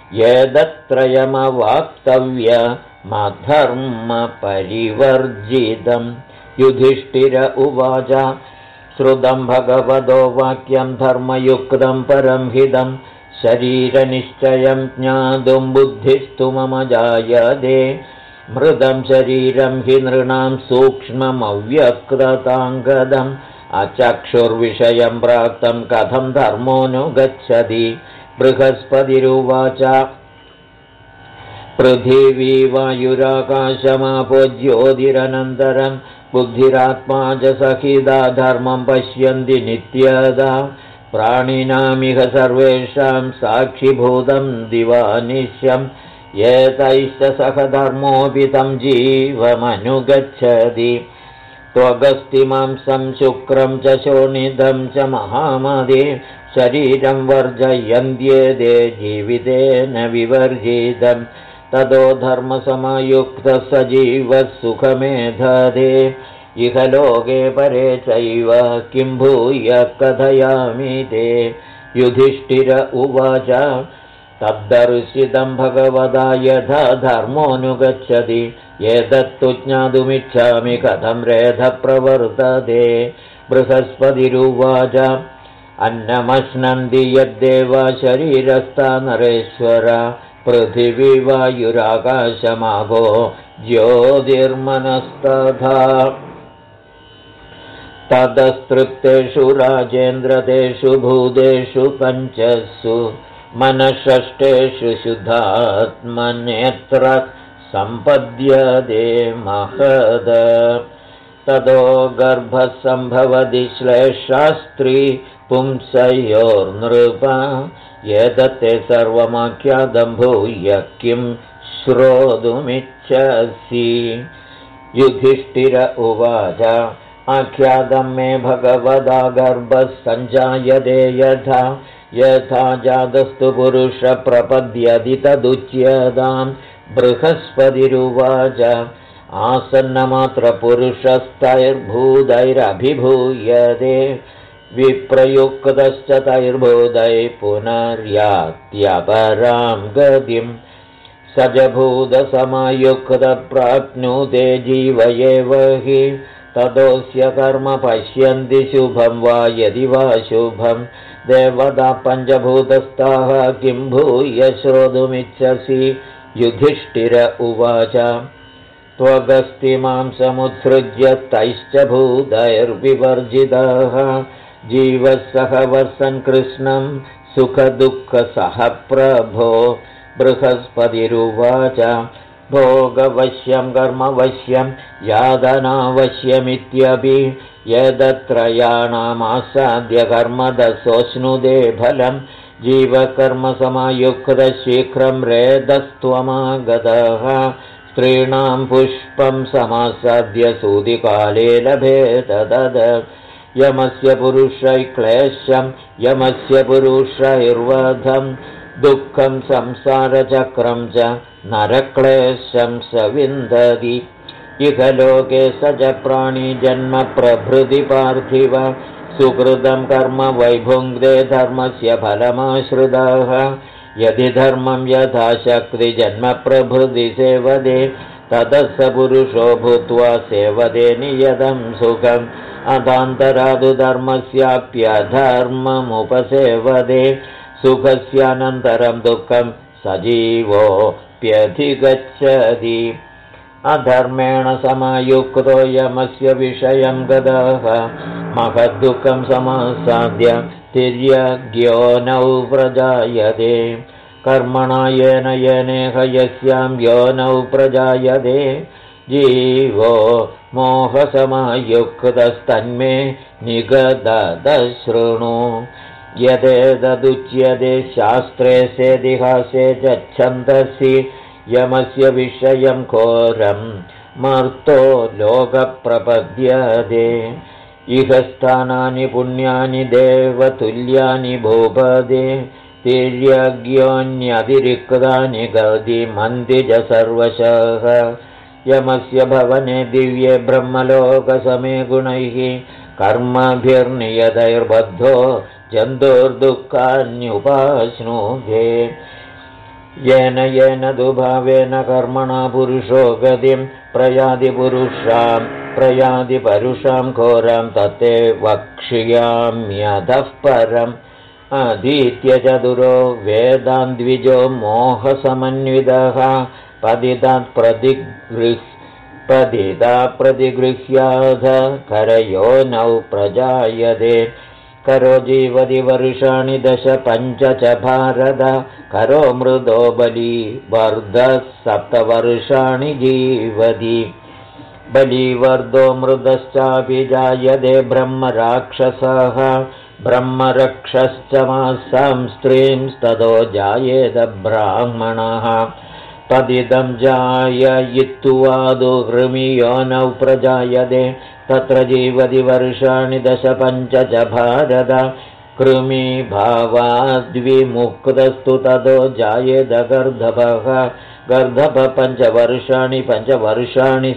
एतत्त्रयमवाप्तव्यमधर्मपरिवर्जितं युधिष्ठिर उवाच श्रुतं भगवतो वाक्यं धर्मयुक्तं परं हितं शरीरनिश्चयं ज्ञातुं बुद्धिस्तु मम जायते मृदं शरीरं हि नृणां सूक्ष्ममव्यक्तताङ्गदम् अचक्षुर्विषयं प्राप्तं कथं धर्मोऽनुगच्छति बृहस्पतिरुवाच पृथिवी वायुराकाशमापो ज्योतिरनन्तरं बुद्धिरात्मा च सहिता धर्मं पश्यन्ति नित्यदा प्राणिनामिह सर्वेषां साक्षिभूतं दिवानिश्यम् एतैश्च सह धर्मोऽपि तं जीवमनुगच्छति त्वगस्तिमांसं शुक्रं च शोणितं च महामदे शरीरं वर्जयन्त्येते जीवितेन विवर्जितं ततो धर्मसमयुक्तः स जीवः सुखमेधते इह लोके परे चैव किं भूय कथयामि ते युधिष्ठिर उवाच तद्दर्शितं भगवदा यथा धर्मोऽनुगच्छति एतत्तु ज्ञातुमिच्छामि कथं रेधः प्रवर्तते। बृहस्पतिरुवाच अन्नमश्नन्ति यद्देवा शरीरस्था नरेश्वर पृथिवी वायुराकाशमाभो ज्योतिर्मनस्तथा ततस्तृप्तेषु राजेन्द्रतेषु भूतेषु पञ्चसु मनःषष्ठेषु शुद्धात्मनेत्र सम्पद्यते महद। ततो गर्भः सम्भवति श्लेषा स्त्री पुंसयोर्नृप एतत्ते सर्वमाख्यातं भूय किं श्रोतुमिच्छसि। युधिष्ठिर उवाच आख्यातं मे भगवदा गर्भः सञ्जायते यथा यथा जातस्तु पुरुष प्रपद्यति तदुच्यतां। बृहस्पतिरुवाच आसन्नमात्रपुरुषस्तैर्भूतैरभिभूयते विप्रयुक्तश्च तैर्भूतैः पुनर्यात्यपरां गतिं सजभूतसमयुक्तप्राप्नुते जीव एव हि ततोऽस्य कर्म पश्यन्ति शुभं वा यदि वा शुभं। देवता पञ्चभूतस्थाः किं भूय श्रोतुमिच्छसि। युधिष्ठिर उवाच त्वगस्तिमां समुत्सृज्य तैश्च भूतैर्विवर्जितः जीवः सह वर्षन् कृष्णं सुखदुःखसह प्रभो। बृहस्पतिरुवाच भोगवश्यं कर्मवश्यं यादनावश्यमित्यपि यदत्रयाणामासाद्य कर्मदसोऽश्नुते फलं जीवकर्मसमयुक्तशीघ्रं रेदस्त्वमागतः स्त्रीणां पुष्पं समासाद्य सूतिकाले लभेत तद यमस्य पुरुषैक्लेशं यमस्य पुरुषैर्वधं दुःखं संसारचक्रं च नरक्लेशं स विन्दति। इह लोके स च प्राणी जन्म प्रभृति पार्थिव सुकृतं कर्म वैभुङ्क्ते धर्मस्य फलमाश्रितः यदि धर्मं यथाशक्ति जन्म प्रभृति सेवते ततः स पुरुषो भूत्वा सेवते नियतं सुखम् अदान्तरादु धर्मस्याप्यधर्ममुपसेवते सुखस्यानन्तरं दुःखं सजीवोऽप्यधिगच्छति। अधर्मेण समायुक्तो यमस्य विषयं गतः महद्दुःखं समासाद्य तिर्यग्योनौ प्रजायते कर्मणा येन येनेह यस्यां योनौ प्रजायते जीवो मोहसमायुक्तस्तन्मे निगदशृणु। यदेतदुच्यते शास्त्रे सेदिहासे च छन्दसि यमस्य विषयं घोरं मर्तो लोकप्रपद्यते। इह स्थानानि पुण्यानि देवतुल्यानि भूपदे तिर्यग्योन्यतिरिक्तानि गतिमन्ति च सर्वशः यमस्य भवने दिव्ये ब्रह्मलोकसमे गुणैः कर्मभिर्नियतैर्बद्धो जन्तुर्दुःखान्युपाश्नुते। येन येन दुभावेन कर्मणा पुरुषो गतिं प्रयाति परुषां घोरां तत्ते वक्ष्याम्यधः परम्। अधीत्य चतुरो वेदान् द्विजो मोहसमन्वितः पतितात् प्रतिगृह्याध करयोनौ प्रजायते। करो जीवति वर्षाणि 10 5 च भारत करो मृदो बली वर्धः 7 वर्षाणि जीवति। बलीवर्धो मृदश्चापि जायते ब्रह्मराक्षसः ब्रह्मरक्षश्च मासां स्त्रींस्ततो जायेत ब्राह्मणः। पतितं जाययित्वा हृमियोनौ प्रजायते तत्र जीवति वर्षाणि 10 5 च भारत कृमिभावाद्विमुक्तस्तु ततो जायेत गर्दभः गर्दभ 5 वर्षाणि 5 वर्षाणि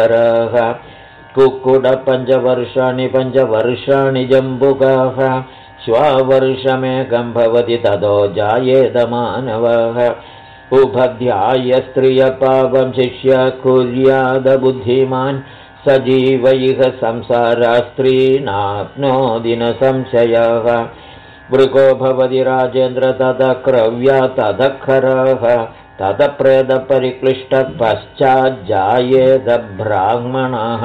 सूकरः कुक्कुट 5 वर्षाणि 5 वर्षाणि जम्बुकः श्वावर्षमेकं भवति ततो जायेत मानवः उभध्याय स्त्रियपावं शिष्य कुर्यादबुद्धिमान् सजीवैः संसारास्त्रीनाप्नोति न संशयः वृको भवति राजेन्द्र ततः क्रव्या ततः खरः ततः प्रेतपरिक्लिष्टः पश्चाज्जायेत ब्राह्मणः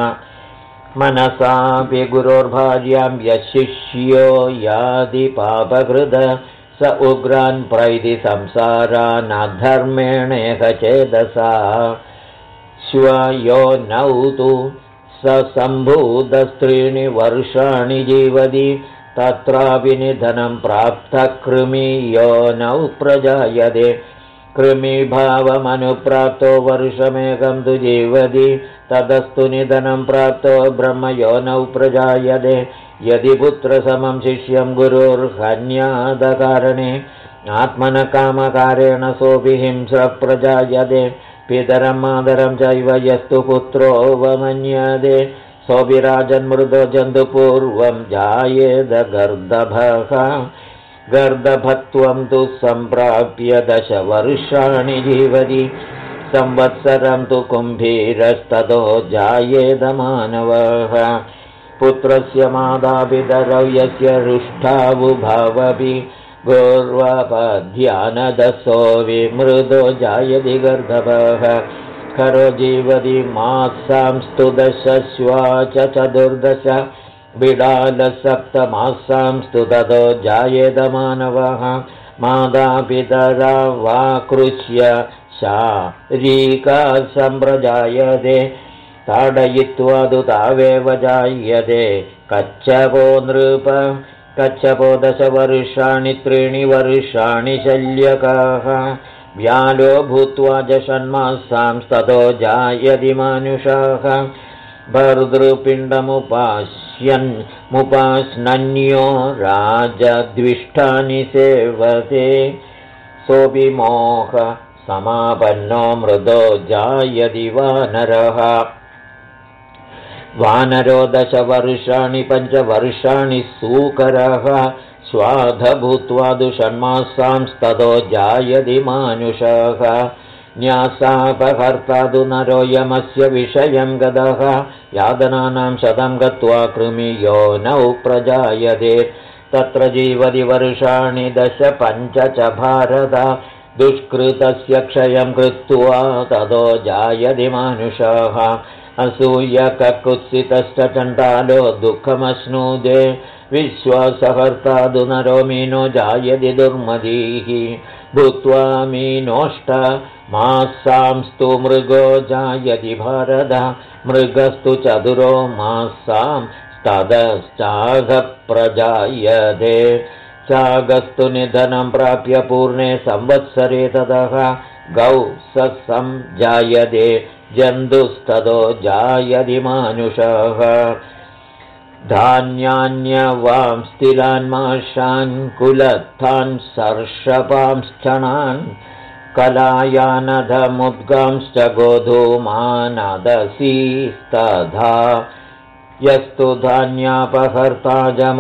मनसापि गुरोर्भार्यां यशिष्यो यादि पापकृद स उग्रान् प्रैति संसारानधर्मेणेह चेदसा श्वयो नौ तु स सम्भूतस्त्रीणि वर्षाणि जीवति तत्रापि निधनं प्राप्तः कृमि यो नौ प्रजायते कृमिभावमनुप्राप्तो वर्षमेकं तु जीवति ततस्तु निधनं प्राप्तो ब्रह्मयोनौ प्रजायते यदि पुत्रसमं शिष्यं गुरोर्हन्यादकारणे आत्मनकामकारेण सोऽपि हिंस्रः प्रजायते पितरं मातरं चैव यस्तु पुत्रोऽवमन्यते सोऽपि राजन्मृदो जन्तुपूर्वं जायेत गर्दभः गर्दभत्वं तु सम्प्राप्य 10 वर्षाणि जीवति संवत्सरं तु कुम्भीरस्ततो जायेत मानवः पुत्रस्य मातापितरौ यस्य रुष्ठावुभावपि गौर्वपध्यानदसो विमृदो जायति गर्दभः खरो जीवति मासांस्तु 10 श्वा च 14 बिडालसप्तमासांस्तु ततो जायेत मानवः मातापितरा वा कृष्य शारीका सम्प्रजायते ताडयित्वा तु तावेव जायते कच्छपो नृप कच्छपो 10 वर्षाणि 3 वर्षाणि शल्यकः व्यालो भूत्वा षण्मासांस्ततो जायति मानुषः भर्तृपिण्डमुपास्नन्यो राजद्विष्टानि सेवते सोऽपि मोह समापन्नो मृदो जायति वानरः वानरो 10 वर्षाणि 5 वर्षाणि सूकरः स्वाधभूत्वा षण्मासांस्ततो जायति मानुषः न्यासापहर्ता तु नरो यमस्य विषयं गतः यातनानां 100 गत्वा कृमियोनौ प्रजायते तत्र जीवति वर्षाणि 10 5 च भारत दुष्कृतस्य क्षयं कृत्वा ततो जायति मानुषः असूयककुत्सितश्च चण्डालो दुःखमश्नुदे विश्वासहर्ता तु नरो मीनो जायति दुर्मदीः भूत्वा मीनोष्टमासांस्तु मृगो जायति भारत मृगस्तु 4 मासांस्ततश्चाघः प्रजायते चागस्तु निधनं प्राप्य पूर्णे संवत्सरे ततः गौ सत्संजायते जन्तुस्ततो जायति मानुषः धान्यान्यवां स्थिलान् माशान् कुलत्थान् सर्षपांश्चणान् कलायानधमुद्गांश्च गोधूमानदसीस्तथा यस्तु धान्यापहर्ता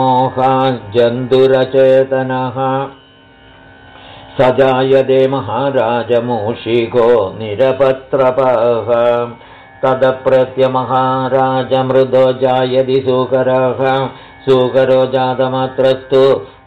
जमोहाजन्तुरचेतनः स जायते महाराजमूषिको निरपत्रपः तदप्रत्य महाराजमृदो जायति सूकरः सूकरो जातमात्रस्तु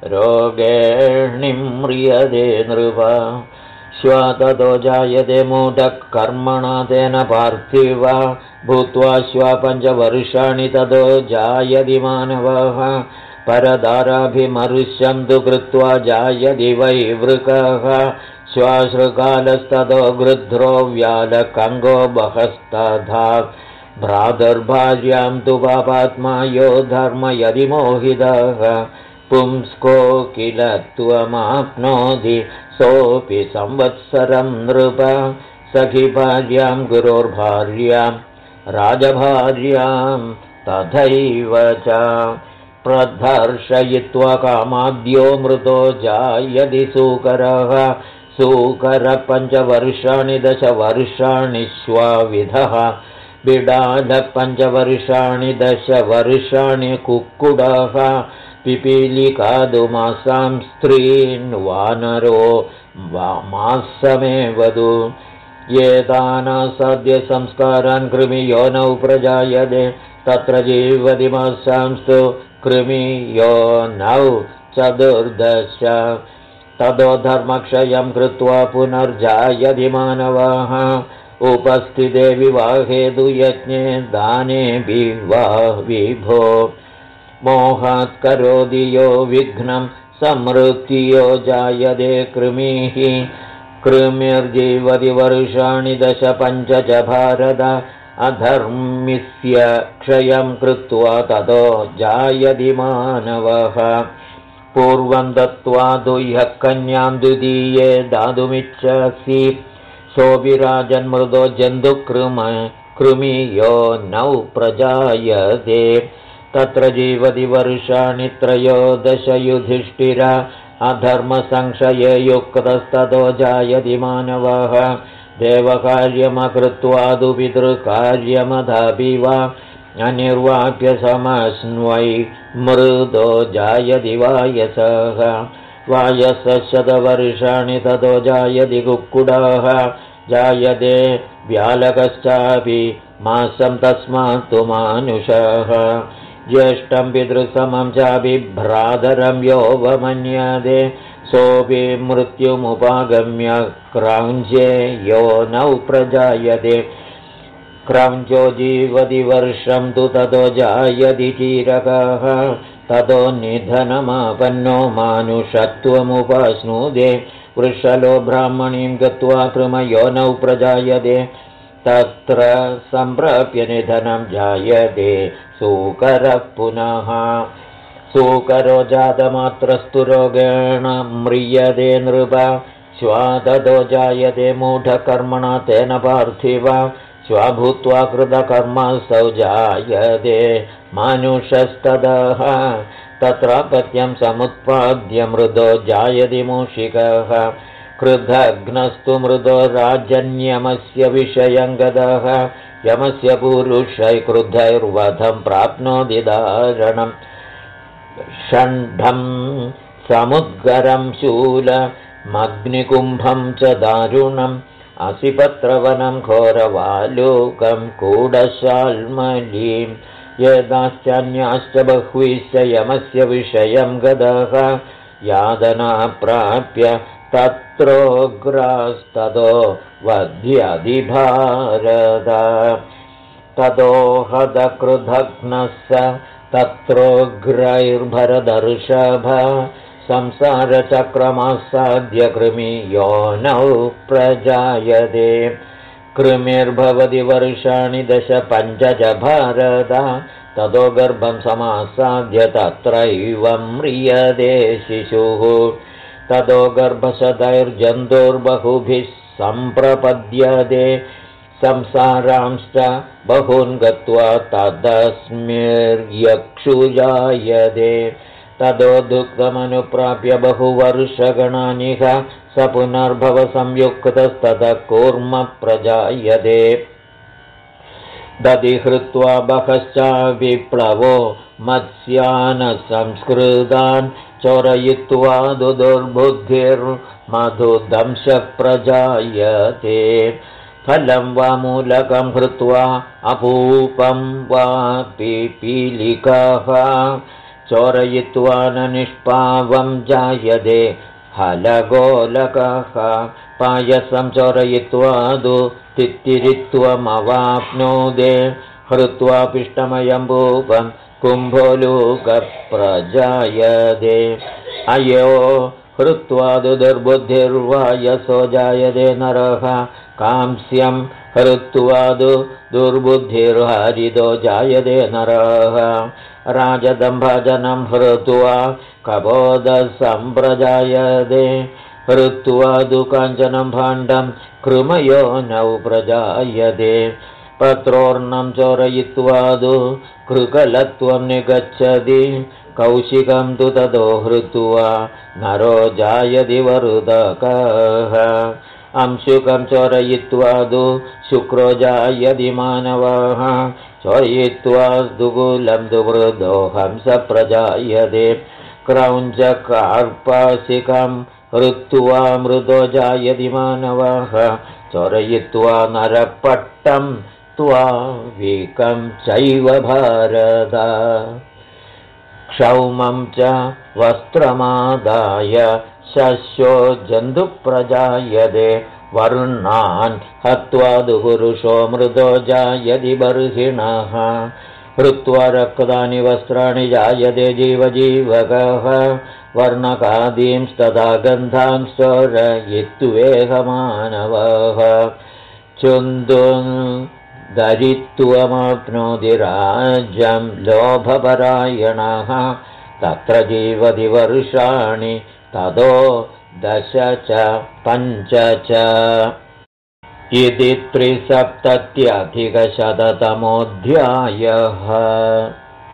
रोगेणिम्रियते नृप श्वाततो जायते मूढः कर्मणा तेन पार्थिव भूत्वा श्वा 5 वर्षाणि ततो जायति मानवः परदाराभिमरुष्यं तु कृत्वा जायति वैवृकः श्वाश्रुकालस्ततो गृध्रो व्यालकङ्गो बहस्तथा भ्रातर्भार्यां तु पापात्मा यो धर्म यदि मोहितः पुंस्को किल त्वमाप्नोति सोऽपि संवत्सरं नृप सखिभार्यां गुरोर्भार्यां राजभार्यां तथैव च प्रदर्शयित्वा कामाद्यो मृतो जायति सूकरः सूकर 5 वर्षाणि 10 वर्षाणि श्वाविधः बिडाल 5 वर्षाणि 10 वर्षाणि कुक्कुडः पिपीलिकादुमासां स्त्रीन् वानरो मासमेवदु एतानासाद्य संस्कारान् कृमियोनौ प्रजायते तत्र जीवति मासांस्तु कृमियोनौ चतुर्दश ततो धर्मक्षयं कृत्वा पुनर्जायति मानवाः उपस्थिते विवाहे तु यज्ञे दाने विभो मोहात् करोति यो विघ्नं समृत्यो जायते कृमिः कृमिर्जीवति वर्षाणि 15 च भारत अधर्मिस्य क्षयं कृत्वा ततो जायति मानवः पूर्वं दत्त्वा दुह्यः कन्यां द्वितीये दातुमिच्छसि सोऽविराजन्मृदो जन्तुकृमियो नौ प्रजायते तत्र जीवति वर्षाणि 13 युधिष्ठिर अधर्मसंशये युक्तस्ततो जायति मानवः देवकार्यमकृत्वा तु पितृकार्यमदापि वा अनिर्वाप्य समस्न्वै मृदो जायति वायसः वायसः 100 वर्षाणि ततो जायति कुक्कुटः जायते व्यालकश्चापि मासं तस्मात् तु मानुषः ज्येष्ठं पितृसमं चापि भ्रातरं योऽवमन्यते सोऽपि मृत्युमुपागम्य क्रौञ्चे योनौ प्रजायते क्रौञ्चो जीवति वर्षं तु ततो जायति चीरकः ततो निधनमापन्नो मानुषत्वमुपस्नुते वृषलो ब्राह्मणीं गत्वा कृमयोनौ प्रजायते तत्र सम्प्राप्य निधनं जायते सूकरः पुनः सूकरो जातमात्रस्तु रोगेण म्रियते नृप श्वाततो जायते मूढकर्मणा तेन पार्थिव श्वाभूत्वा कृतकर्मसौ जायते मानुषस्ततः तत्रापत्यं समुत्पाद्य मृदो जायति मूषिकः कृतघ्नस्तु मृदो राजन्यमस्य विषयं गतः यमस्य पुरुषै क्रुद्धैर्वधं प्राप्नोति दारणम् षण्ढं समुद्गरं शूलमग्निकुम्भं च दारुणम् असिपत्रवनं घोरवालुकं कूडशाल्मलीं यदाश्चान्याश्च बह्वीश्च यमस्य विषयं गतः यादना प्राप्य तत्रोग्रास्ततो वध्यधि भारत ततो हदकृधघ्नः स तत्रोग्रैर्भरदर्षभ संसारचक्रमासाद्य कृमियोनौ प्रजायते कृमिर्भवति वर्षाणि 15 च भारत ततो गर्भं समासाद्य तत्रैव म्रियते शिशुः ततो गर्भशतैर्जन्तुर्बहुभिः सम्प्रपद्यते संसारांश्च बहून् गत्वा तदस्मिर्यक्षुजायते ततो दुःखमनुप्राप्य बहुवर्षगणानिह स पुनर्भवसंयुक्तस्ततः कूर्म प्रजायते दधिहृत्वा बहश्चाविप्लवो मत्स्यानसंस्कृतान् चोरयित्वा दुर्बुद्धिर्मधुदंशः प्रजायते फलं वा मूलकं हृत्वा अपूपं वा पिपीलिकाः चोरयित्वा न निष्पावं जायते हलगोलकः पायसं चोरयित्वा तित्तिरित्वमवाप्नोदे हृत्वा पिष्टमयं भूपं कुम्भोलूकप्रजायते अयो हृत्वा दुर्बुद्धिर्वायसो जायते नरः कांस्यं हृत्वा दुर्बुद्धिर्हरितो जायते नरः राजदम्भजनं हृत्वा कपोदसम्प्रजायते हृत्वा काञ्चनं भाण्डं कृमयोनौ प्रजायते पत्रोर्णं चोरयित्वा कृकलत्वं निगच्छति कौशिकं तु ततो हृत्वा नरो जायति वरुदकः अंशुकं चोरयित्वा शुक्रो जायति मानवः चोरयित्वा दुगुलं वृद्धो हंस प्रजायते क्रौञ्चकार्पासिकं हृत्वा मृदो जायति मानवः चोरयित्वा नरपट्टं त्वा वीकं चैव भारत क्षौमं च वस्त्रमादाय शस्यो जन्तुप्रजायते वर्णान् हत्वा दुपुरुषो मृदो जायति बर्हिणः हृत्वा रक्तानि वस्त्राणि जायते जीवजीवकः वर्णकादींस्तदा गन्धान् सोरयित्वेहमानवः चुन्दुन् धरित्वमाप्नोति राज्यं लोभपरायणः तत्र जीवति वर्षाणि ततो 10 च 5 च इति 370 अधिकशततमोऽध्यायः।